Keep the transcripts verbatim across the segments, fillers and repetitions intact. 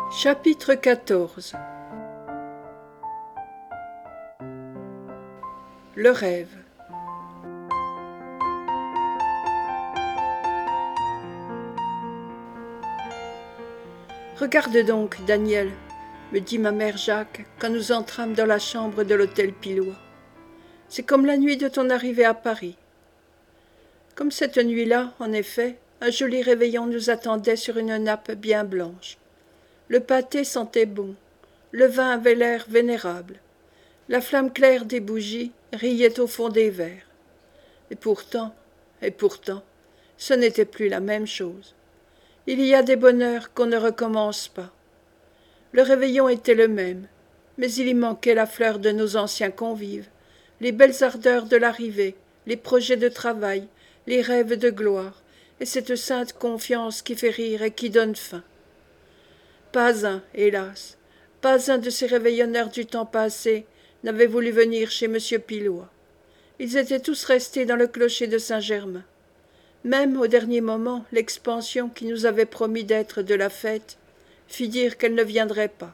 Chapitre quatorze. Le rêve. Regarde donc, Daniel, me dit ma mère Jacques quand nous entrâmes dans la chambre de l'hôtel Pilois. C'est comme la nuit de ton arrivée à Paris. Comme cette nuit-là, en effet, un joli réveillon nous attendait sur une nappe bien blanche. Le pâté sentait bon, le vin avait l'air vénérable, la flamme claire des bougies riait au fond des verres. Et pourtant, et pourtant, ce n'était plus la même chose. Il y a des bonheurs qu'on ne recommence pas. Le réveillon était le même, mais il y manquait la fleur de nos anciens convives, les belles ardeurs de l'arrivée, les projets de travail, les rêves de gloire, et cette sainte confiance qui fait rire et qui donne faim. Pas un, hélas, pas un de ces réveillonneurs du temps passé n'avait voulu venir chez M. Pilois. Ils étaient tous restés dans le clocher de Saint-Germain. Même au dernier moment, l'expansion qui nous avait promis d'être de la fête fit dire qu'elle ne viendrait pas.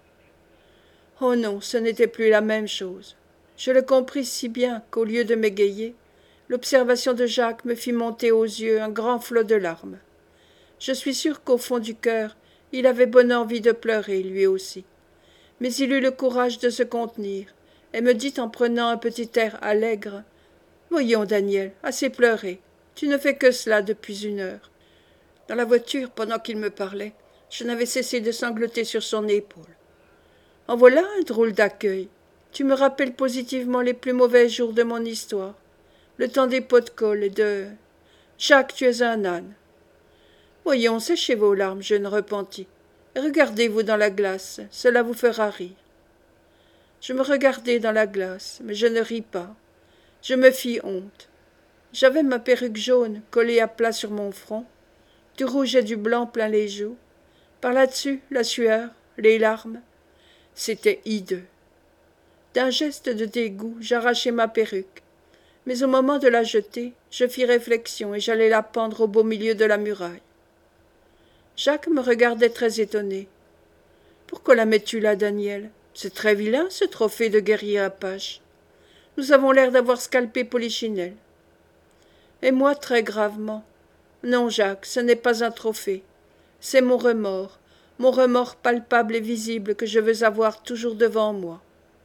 Oh non, ce n'était plus la même chose. Je le compris si bien qu'au lieu de m'égayer, l'observation de Jacques me fit monter aux yeux un grand flot de larmes. Je suis sûre qu'au fond du cœur, il avait bonne envie de pleurer, lui aussi. Mais il eut le courage de se contenir, et me dit en prenant un petit air allègre : « Voyons, Daniel, assez pleuré. Tu ne fais que cela depuis une heure. » Dans la voiture, pendant qu'il me parlait, je n'avais cessé de sangloter sur son épaule. « En voilà un drôle d'accueil. Tu me rappelles positivement les plus mauvais jours de mon histoire. Le temps des pots de colle et de... Jacques, tu es un âne. » Voyons, séchez vos larmes, jeune repenti. Regardez-vous dans la glace, cela vous fera rire. Je me regardai dans la glace, mais je ne ris pas. Je me fis honte. J'avais ma perruque jaune collée à plat sur mon front, du rouge et du blanc plein les joues. Par là-dessus, la sueur, les larmes. C'était hideux. D'un geste de dégoût, j'arrachai ma perruque. Mais au moment de la jeter, je fis réflexion et j'allais la pendre au beau milieu de la muraille. Jacques me regardait très étonné. « Pourquoi la mets-tu là, Daniel ? C'est très vilain, ce trophée de guerrier apache. Nous avons l'air d'avoir scalpé Polichinelle. » Et moi, très gravement : « Non, Jacques, ce n'est pas un trophée. C'est mon remords, mon remords palpable et visible que je veux avoir toujours devant moi. »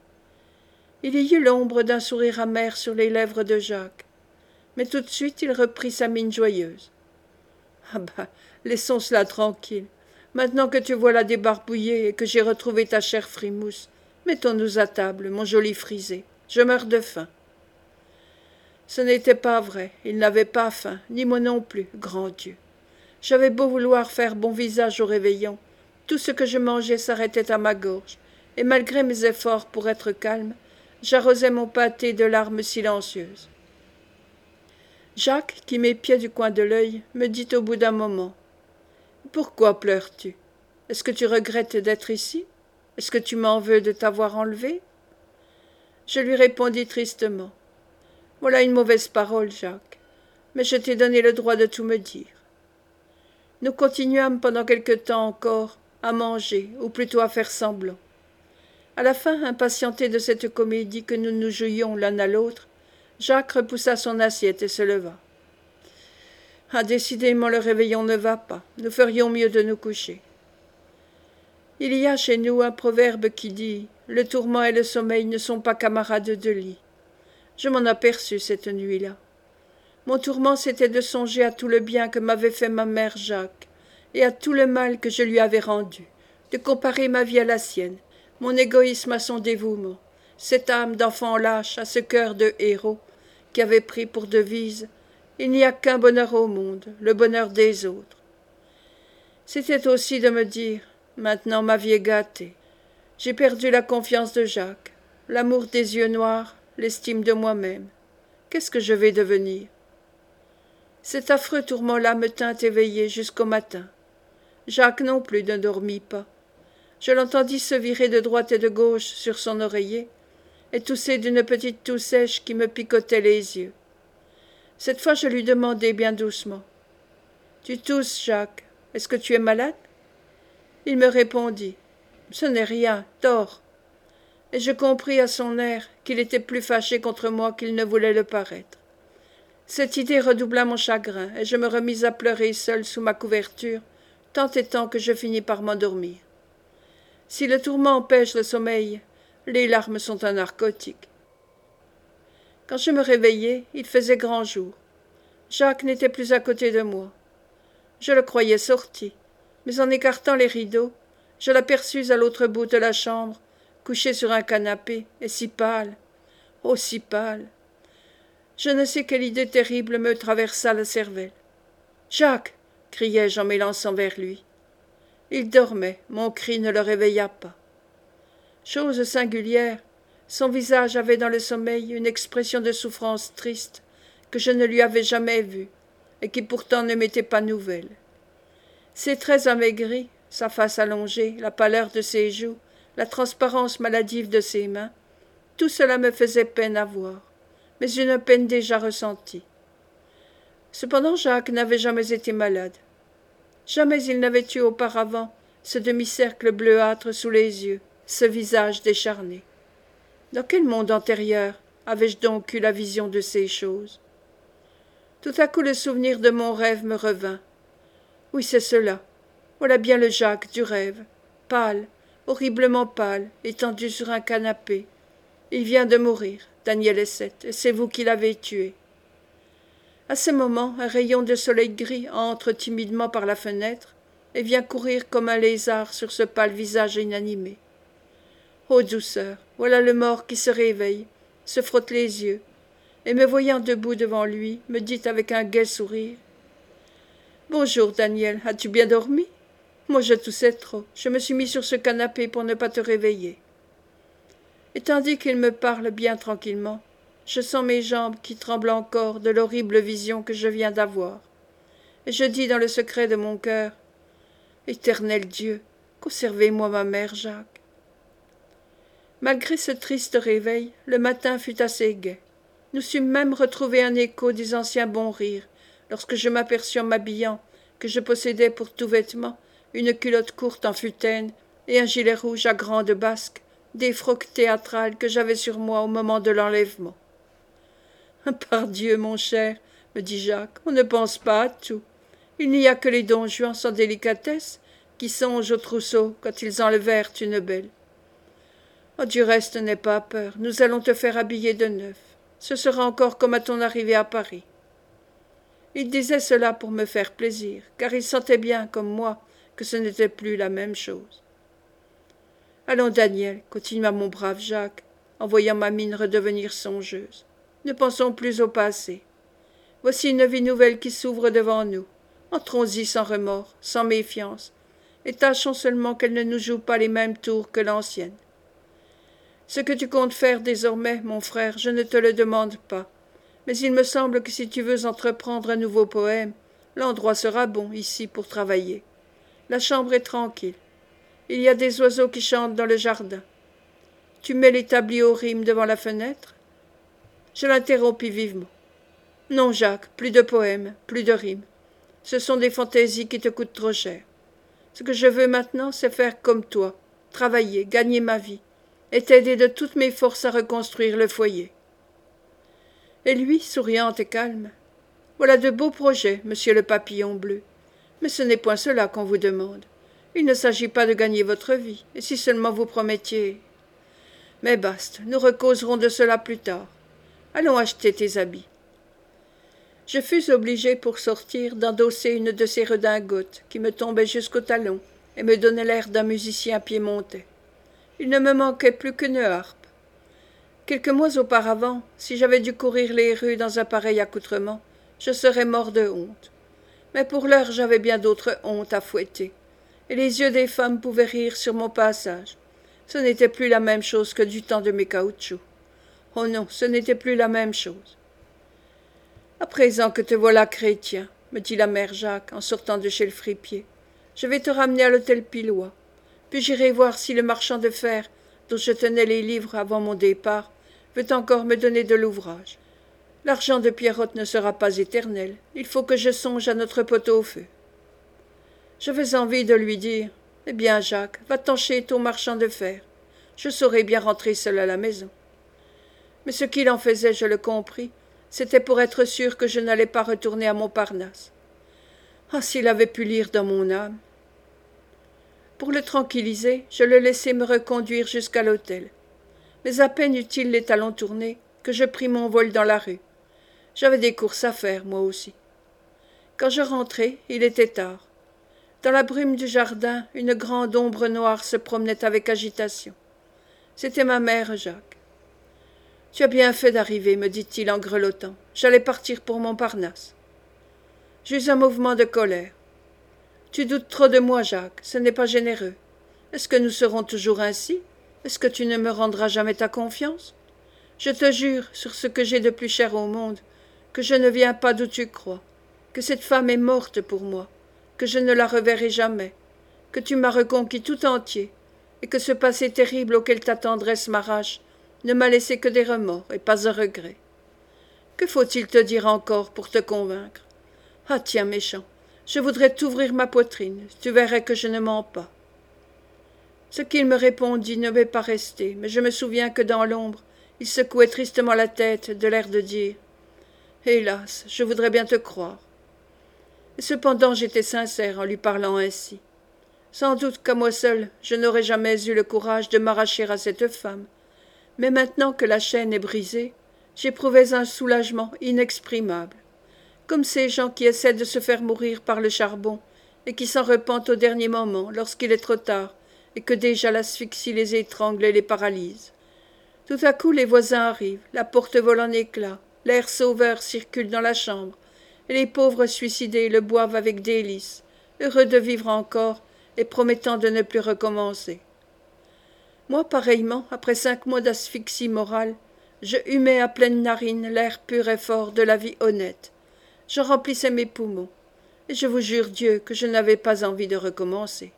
Il y eut l'ombre d'un sourire amer sur les lèvres de Jacques, mais tout de suite il reprit sa mine joyeuse. « Ah bah, laissons cela tranquille. Maintenant que tu vois la débarbouillée et que j'ai retrouvé ta chère frimousse, mettons-nous à table, mon joli frisé. Je meurs de faim. » Ce n'était pas vrai, il n'avait pas faim, ni moi non plus, grand Dieu. J'avais beau vouloir faire bon visage au réveillon, tout ce que je mangeais s'arrêtait à ma gorge, et malgré mes efforts pour être calme, j'arrosais mon pâté de larmes silencieuses. Jacques, qui m'épiait du coin de l'œil, me dit au bout d'un moment : « Pourquoi pleures-tu ? Est-ce que tu regrettes d'être ici ? Est-ce que tu m'en veux de t'avoir enlevé ?» Je lui répondis tristement : « Voilà une mauvaise parole, Jacques, mais je t'ai donné le droit de tout me dire. » Nous continuâmes pendant quelque temps encore à manger, ou plutôt à faire semblant. À la fin, impatienté de cette comédie que nous nous jouions l'un à l'autre, Jacques repoussa son assiette et se leva. « Ah, décidément, le réveillon ne va pas. Nous ferions mieux de nous coucher. » Il y a chez nous un proverbe qui dit « Le tourment et le sommeil ne sont pas camarades de lit. » Je m'en aperçus cette nuit-là. Mon tourment, c'était de songer à tout le bien que m'avait fait ma mère Jacques, et à tout le mal que je lui avais rendu, de comparer ma vie à la sienne, mon égoïsme à son dévouement, cette âme d'enfant lâche à ce cœur de héros, qui avait pris pour devise « Il n'y a qu'un bonheur au monde, le bonheur des autres. » C'était aussi de me dire « Maintenant ma vie est gâtée. J'ai perdu la confiance de Jacques, l'amour des yeux noirs, l'estime de moi-même. Qu'est-ce que je vais devenir ?» Cet affreux tourment-là me tint éveillé jusqu'au matin. Jacques non plus ne dormit pas. Je l'entendis se virer de droite et de gauche sur son oreiller, et tousser d'une petite toux sèche qui me picotait les yeux. Cette fois je lui demandai bien doucement : « Tu tousses, Jacques. Est-ce que tu es malade ? » Il me répondit « Ce n'est rien, dors !» Et je compris à son air qu'il était plus fâché contre moi qu'il ne voulait le paraître. Cette idée redoubla mon chagrin, et je me remis à pleurer seul sous ma couverture, tant et tant que je finis par m'endormir. Si le tourment empêche le sommeil, les larmes sont un narcotique. Quand je me réveillai, il faisait grand jour. Jacques n'était plus à côté de moi. Je le croyais sorti, mais en écartant les rideaux, je l'aperçus à l'autre bout de la chambre, couché sur un canapé, et si pâle, oh si pâle. Je ne sais quelle idée terrible me traversa la cervelle. « Jacques !» criai-je en m'élançant vers lui. Il dormait, mon cri ne le réveilla pas. Chose singulière, son visage avait dans le sommeil une expression de souffrance triste que je ne lui avais jamais vue, et qui pourtant ne m'était pas nouvelle. Ses traits amaigris, sa face allongée, la pâleur de ses joues, la transparence maladive de ses mains, tout cela me faisait peine à voir, mais une peine déjà ressentie. Cependant Jacques n'avait jamais été malade. Jamais il n'avait eu auparavant ce demi-cercle bleuâtre sous les yeux, ce visage décharné. Dans quel monde antérieur avais-je donc eu la vision de ces choses? Tout à coup le souvenir de mon rêve me revint. Oui, c'est cela. Voilà bien le Jacques du rêve, pâle, horriblement pâle, étendu sur un canapé. Il vient de mourir, Daniel Essette, et c'est vous qui l'avez tué. À ce moment, un rayon de soleil gris entre timidement par la fenêtre et vient courir comme un lézard sur ce pâle visage inanimé. Ô douceur, voilà le mort qui se réveille, se frotte les yeux, et me voyant debout devant lui, me dit avec un gai sourire « Bonjour, Daniel, as-tu bien dormi? Moi je toussais trop, je me suis mis sur ce canapé pour ne pas te réveiller. » Et tandis qu'il me parle bien tranquillement, je sens mes jambes qui tremblent encore de l'horrible vision que je viens d'avoir, et je dis dans le secret de mon cœur « Éternel Dieu, conservez-moi ma mère Jacques. » Malgré ce triste réveil, le matin fut assez gai. Nous sûmes même retrouvé un écho des anciens bons rires, lorsque je m'aperçus en m'habillant que je possédais pour tout vêtement une culotte courte en futaine et un gilet rouge à grandes basques, des frocs théâtrales que j'avais sur moi au moment de l'enlèvement. « Pardieu, mon cher, me dit Jacques, on ne pense pas à tout. Il n'y a que les Don Juan sans délicatesse qui songent au trousseau quand ils enlevèrent une belle. Oh, du reste, n'aie pas peur, nous allons te faire habiller de neuf. Ce sera encore comme à ton arrivée à Paris. » Il disait cela pour me faire plaisir, car il sentait bien, comme moi, que ce n'était plus la même chose. « Allons, Daniel, continua mon brave Jacques, en voyant ma mine redevenir songeuse. Ne pensons plus au passé. Voici une vie nouvelle qui s'ouvre devant nous. Entrons-y sans remords, sans méfiance, et tâchons seulement qu'elle ne nous joue pas les mêmes tours que l'ancienne. Ce que tu comptes faire désormais, mon frère, je ne te le demande pas, mais il me semble que si tu veux entreprendre un nouveau poème, l'endroit sera bon ici pour travailler. La chambre est tranquille. Il y a des oiseaux qui chantent dans le jardin. Tu mets l'établi aux rimes devant la fenêtre? » Je l'interrompis vivement. « Non, Jacques, plus de poèmes, plus de rimes. Ce sont des fantaisies qui te coûtent trop cher. Ce que je veux maintenant, c'est faire comme toi, travailler, gagner ma vie, et t'aider de toutes mes forces à reconstruire le foyer. » Et lui, souriant et calme, « Voilà de beaux projets, monsieur le papillon bleu. Mais ce n'est point cela qu'on vous demande. Il ne s'agit pas de gagner votre vie, et si seulement vous promettiez… Mais basta, nous recauserons de cela plus tard. Allons acheter tes habits. » Je fus obligé pour sortir d'endosser une de ces redingotes qui me tombait jusqu'au talon et me donnait l'air d'un musicien piémontais. Il ne me manquait plus qu'une harpe. Quelques mois auparavant, si j'avais dû courir les rues dans un pareil accoutrement, je serais mort de honte. Mais pour l'heure j'avais bien d'autres hontes à fouetter, et les yeux des femmes pouvaient rire sur mon passage. Ce n'était plus la même chose que du temps de mes caoutchoucs. Oh non, ce n'était plus la même chose. « À présent que te voilà chrétien, me dit la mère Jacques en sortant de chez le fripier, je vais te ramener à l'hôtel Pilois. Puis j'irai voir si le marchand de fer, dont je tenais les livres avant mon départ, veut encore me donner de l'ouvrage. L'argent de Pierrotte ne sera pas éternel, il faut que je songe à notre pot au feu. » J'avais envie de lui dire Eh bien, Jacques, va-t'en chez ton marchand de fer. Je saurais bien rentrer seul à la maison. Mais ce qu'il en faisait, je le compris, c'était pour être sûr que je n'allais pas retourner à Montparnasse. Ah, s'il avait pu lire dans mon âme. Pour le tranquilliser, je le laissai me reconduire jusqu'à l'hôtel. Mais à peine eut-il les talons tournés que je pris mon vol dans la rue. J'avais des courses à faire, moi aussi. Quand je rentrai, il était tard. Dans la brume du jardin, une grande ombre noire se promenait avec agitation. C'était ma mère, Jacques. « Tu as bien fait d'arriver, me dit-il en grelottant. J'allais partir pour Montparnasse. » J'eus un mouvement de colère. « Tu doutes trop de moi, Jacques, ce n'est pas généreux. Est-ce que nous serons toujours ainsi? Est-ce que tu ne me rendras jamais ta confiance? Je te jure, sur ce que j'ai de plus cher au monde, que je ne viens pas d'où tu crois, que cette femme est morte pour moi, que je ne la reverrai jamais, que tu m'as reconquis tout entier, et que ce passé terrible auquel ta tendresse m'arrache ne m'a laissé que des remords et pas un regret. Que faut-il te dire encore pour te convaincre? Ah tiens, méchant, je voudrais t'ouvrir ma poitrine, tu verrais que je ne mens pas. » Ce qu'il me répondit ne m'est pas resté, mais je me souviens que dans l'ombre, il secouait tristement la tête de l'air de dire « Hélas, je voudrais bien te croire. » Et cependant j'étais sincère en lui parlant ainsi. Sans doute qu'à moi seul, je n'aurais jamais eu le courage de m'arracher à cette femme, mais maintenant que la chaîne est brisée, j'éprouvais un soulagement inexprimable, comme ces gens qui essaient de se faire mourir par le charbon et qui s'en repentent au dernier moment lorsqu'il est trop tard et que déjà l'asphyxie les étrangle et les paralyse. Tout à coup les voisins arrivent, la porte vole en éclats, l'air sauveur circule dans la chambre, et les pauvres suicidés le boivent avec délices, heureux de vivre encore et promettant de ne plus recommencer. Moi, pareillement, après cinq mois d'asphyxie morale, je humais à pleines narines l'air pur et fort de la vie honnête. Je remplissais mes poumons, et je vous jure Dieu que je n'avais pas envie de recommencer.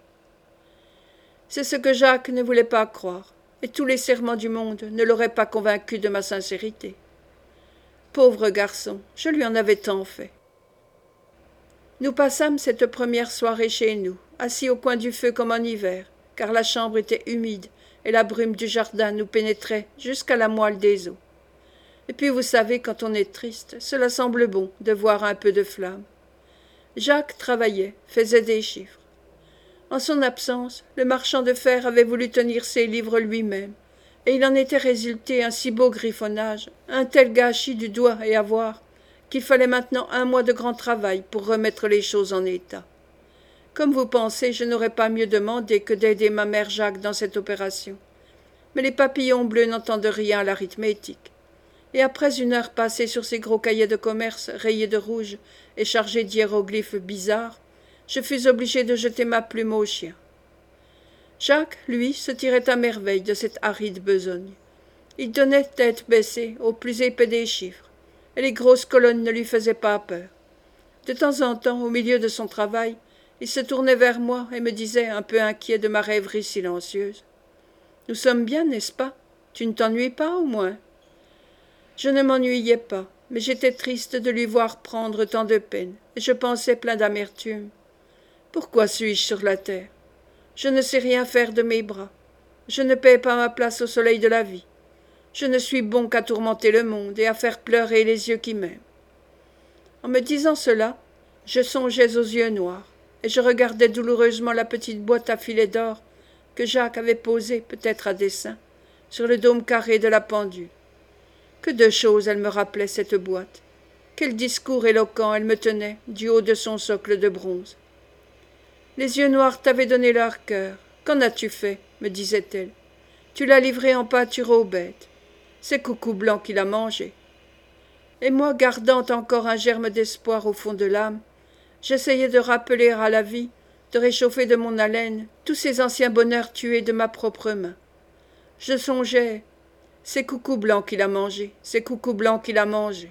C'est ce que Jacques ne voulait pas croire, et tous les serments du monde ne l'auraient pas convaincu de ma sincérité. Pauvre garçon, je lui en avais tant fait. Nous passâmes cette première soirée chez nous, assis au coin du feu comme en hiver, car la chambre était humide et la brume du jardin nous pénétrait jusqu'à la moelle des os. Et puis vous savez, quand on est triste, cela semble bon de voir un peu de flamme. Jacques travaillait, faisait des chiffres. En son absence, le marchand de fer avait voulu tenir ses livres lui-même, et il en était résulté un si beau griffonnage, un tel gâchis du doigt et avoir, qu'il fallait maintenant un mois de grand travail pour remettre les choses en état. Comme vous pensez, je n'aurais pas mieux demandé que d'aider ma mère Jacques dans cette opération. Mais les papillons bleus n'entendent rien à l'arithmétique. Et après une heure passée sur ces gros cahiers de commerce rayés de rouge et chargés d'hiéroglyphes bizarres, je fus obligé de jeter ma plume au chien. Jacques, lui, se tirait à merveille de cette aride besogne. Il donnait tête baissée au plus épais des chiffres, et les grosses colonnes ne lui faisaient pas peur. De temps en temps, au milieu de son travail, il se tournait vers moi et me disait, un peu inquiet de ma rêverie silencieuse, « Nous sommes bien, n'est-ce pas? Tu ne t'ennuies pas, au moins ?» Je ne m'ennuyais pas, mais j'étais triste de lui voir prendre tant de peine, et je pensais plein d'amertume. Pourquoi suis-je sur la terre? Je ne sais rien faire de mes bras. Je ne paie pas ma place au soleil de la vie. Je ne suis bon qu'à tourmenter le monde et à faire pleurer les yeux qui m'aiment. En me disant cela, je songeais aux yeux noirs, et je regardais douloureusement la petite boîte à filets d'or que Jacques avait posée, peut-être à dessein, sur le dôme carré de la pendule. Que de choses elle me rappelait, cette boîte. Quel discours éloquent elle me tenait, du haut de son socle de bronze. Les yeux noirs t'avaient donné leur cœur. Qu'en as-tu fait? Me disait-elle. Tu l'as livré en pâture aux bêtes. C'est Coucou Blanc qui l'a mangé. Et moi, gardant encore un germe d'espoir au fond de l'âme, j'essayais de rappeler à la vie, de réchauffer de mon haleine tous ces anciens bonheurs tués de ma propre main. Je songeais, c'est Coucou Blanc qui l'a mangé, c'est Coucou Blanc qui l'a mangé.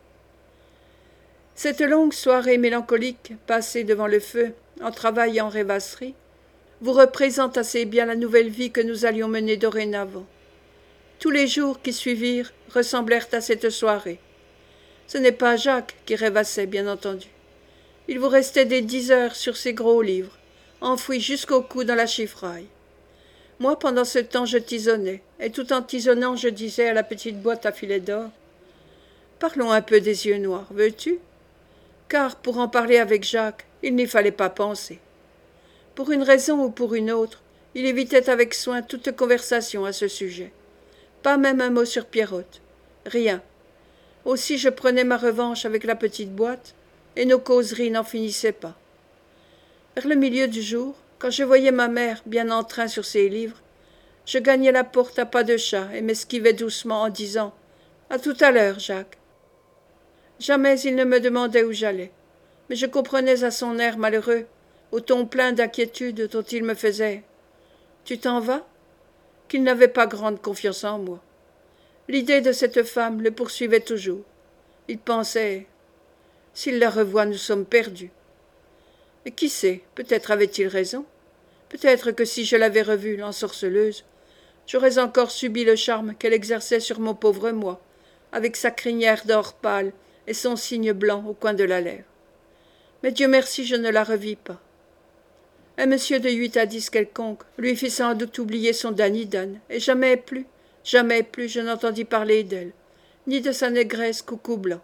Cette longue soirée mélancolique, passée devant le feu, en travail et en rêvasserie, vous représente assez bien la nouvelle vie que nous allions mener dorénavant. Tous les jours qui suivirent ressemblèrent à cette soirée. Ce n'est pas Jacques qui rêvassait, bien entendu. Il vous restait des dix heures sur ces gros livres, enfoui jusqu'au cou dans la chiffraille. Moi, pendant ce temps, je tisonnais, et tout en tisonnant, je disais à la petite boîte à filets d'or: parlons un peu des yeux noirs, veux-tu? Car, pour en parler avec Jacques, il n'y fallait pas penser. Pour une raison ou pour une autre, il évitait avec soin toute conversation à ce sujet. Pas même un mot sur Pierrotte. Rien. Aussi je prenais ma revanche avec la petite boîte, et nos causeries n'en finissaient pas. Vers le milieu du jour, quand je voyais ma mère bien en train sur ses livres, je gagnais la porte à pas de chat et m'esquivais doucement en disant: à tout à l'heure, Jacques. Jamais il ne me demandait où j'allais, mais je comprenais à son air malheureux, au ton plein d'inquiétude dont il me faisait: tu t'en vas? Qu'il n'avait pas grande confiance en moi. L'idée de cette femme le poursuivait toujours. Il pensait: s'il la revoit, nous sommes perdus. Et qui sait, peut-être avait-il raison. Peut-être que si je l'avais revue, l'ensorceleuse, j'aurais encore subi le charme qu'elle exerçait sur mon pauvre moi, avec sa crinière d'or pâle et son signe blanc au coin de la lèvre. Mais Dieu merci, je ne la revis pas. Un monsieur de huit à dix quelconque lui fit sans doute oublier son Danny-Dan, et jamais plus, jamais plus je n'entendis parler d'elle, ni de sa négresse coucou blanc.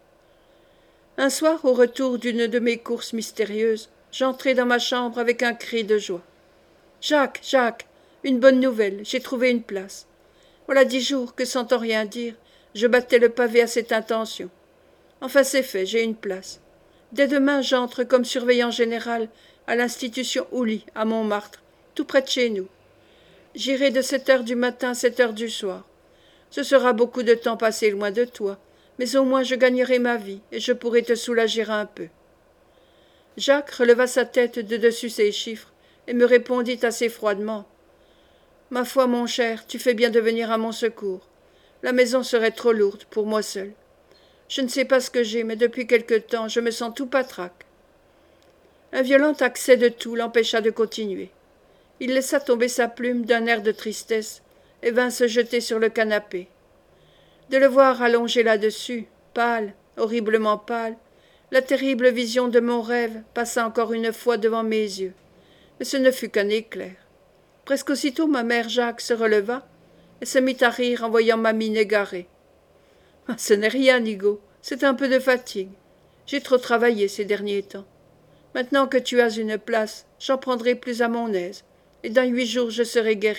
Un soir, au retour d'une de mes courses mystérieuses, j'entrai dans ma chambre avec un cri de joie. « Jacques, Jacques, une bonne nouvelle, j'ai trouvé une place. Voilà dix jours que, sans t'en rien dire, je battais le pavé à cette intention. Enfin, c'est fait, j'ai une place. Dès demain, j'entre comme surveillant général à l'institution Houli, à Montmartre, tout près de chez nous. J'irai de sept heures du matin à sept heures du soir. Ce sera beaucoup de temps passé loin de toi, mais au moins je gagnerai ma vie et je pourrai te soulager un peu. » Jacques releva sa tête de dessus ses chiffres et me répondit assez froidement: « Ma foi, mon cher, tu fais bien de venir à mon secours. La maison serait trop lourde pour moi seul. Je ne sais pas ce que j'ai, mais depuis quelque temps, je me sens tout patraque. » Un violent accès de toux l'empêcha de continuer. Il laissa tomber sa plume d'un air de tristesse et vint se jeter sur le canapé. De le voir allongé là-dessus, pâle, horriblement pâle, la terrible vision de mon rêve passa encore une fois devant mes yeux. Mais ce ne fut qu'un éclair. Presque aussitôt ma mère Jacques se releva et se mit à rire en voyant ma mine égarée. « Ce n'est rien, Nigaud, c'est un peu de fatigue. J'ai trop travaillé ces derniers temps. Maintenant que tu as une place, j'en prendrai plus à mon aise, et dans huit jours je serai guéri. »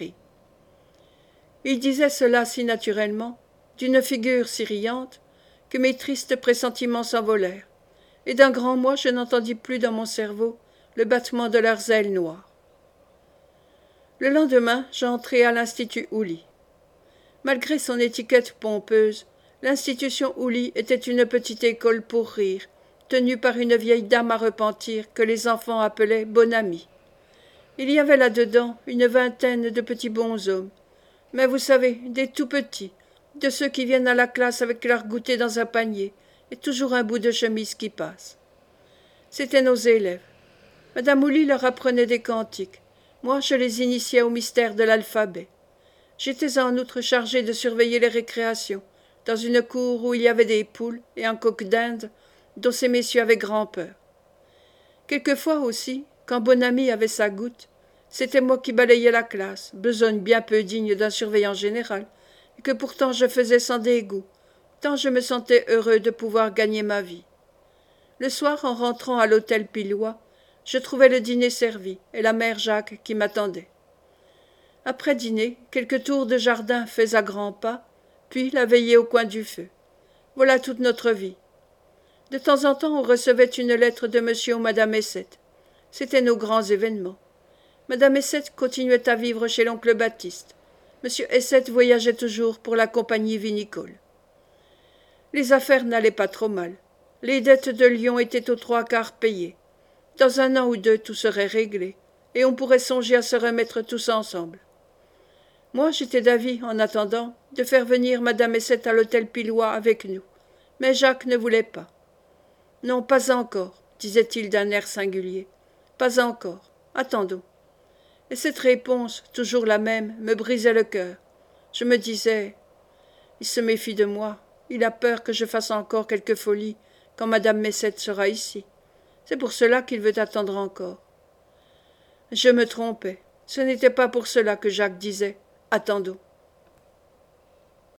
Il disait cela si naturellement, d'une figure si riante, que mes tristes pressentiments s'envolèrent, et d'un grand mois je n'entendis plus dans mon cerveau le battement de leurs ailes noires. Le lendemain, j'entrai à l'Institut Houli. Malgré son étiquette pompeuse, l'institution Houli était une petite école pour rire, tenue par une vieille dame à repentir que les enfants appelaient Bonamy. Il y avait là-dedans une vingtaine de petits bonshommes, mais vous savez, des tout petits, de ceux qui viennent à la classe avec leur goûter dans un panier et toujours un bout de chemise qui passe. C'étaient nos élèves. Madame Houli leur apprenait des cantiques. Moi, je les initiais au mystère de l'alphabet. J'étais en outre chargé de surveiller les récréations, dans une cour où il y avait des poules et un coq d'Inde, dont ces messieurs avaient grand-peur. Quelquefois aussi, quand Bonamy avait sa goutte, c'était moi qui balayais la classe, besogne bien peu digne d'un surveillant général, et que pourtant je faisais sans dégoût, tant je me sentais heureux de pouvoir gagner ma vie. Le soir, en rentrant à l'hôtel Pilois, je trouvais le dîner servi et la mère Jacques qui m'attendait. Après dîner, quelques tours de jardin faits à grands pas, puis la veillée au coin du feu. Voilà toute notre vie. De temps en temps, on recevait une lettre de monsieur ou madame Essette. C'étaient nos grands événements. Madame Essette continuait à vivre chez l'oncle Baptiste. Monsieur Essette voyageait toujours pour la compagnie vinicole. Les affaires n'allaient pas trop mal. Les dettes de Lyon étaient aux trois quarts payées. Dans un an ou deux, tout serait réglé, et on pourrait songer à se remettre tous ensemble. Moi, j'étais d'avis, en attendant, de faire venir madame Essette à l'hôtel Pilois avec nous, mais Jacques ne voulait pas. « Non, pas encore, » disait-il d'un air singulier. « Pas encore. Attendons. » Et cette réponse, toujours la même, me brisait le cœur. Je me disais: il se méfie de moi, il a peur que je fasse encore quelque folie quand madame Essette sera ici. C'est pour cela qu'il veut attendre encore. Je me trompais. Ce n'était pas pour cela que Jacques disait « Attendons ».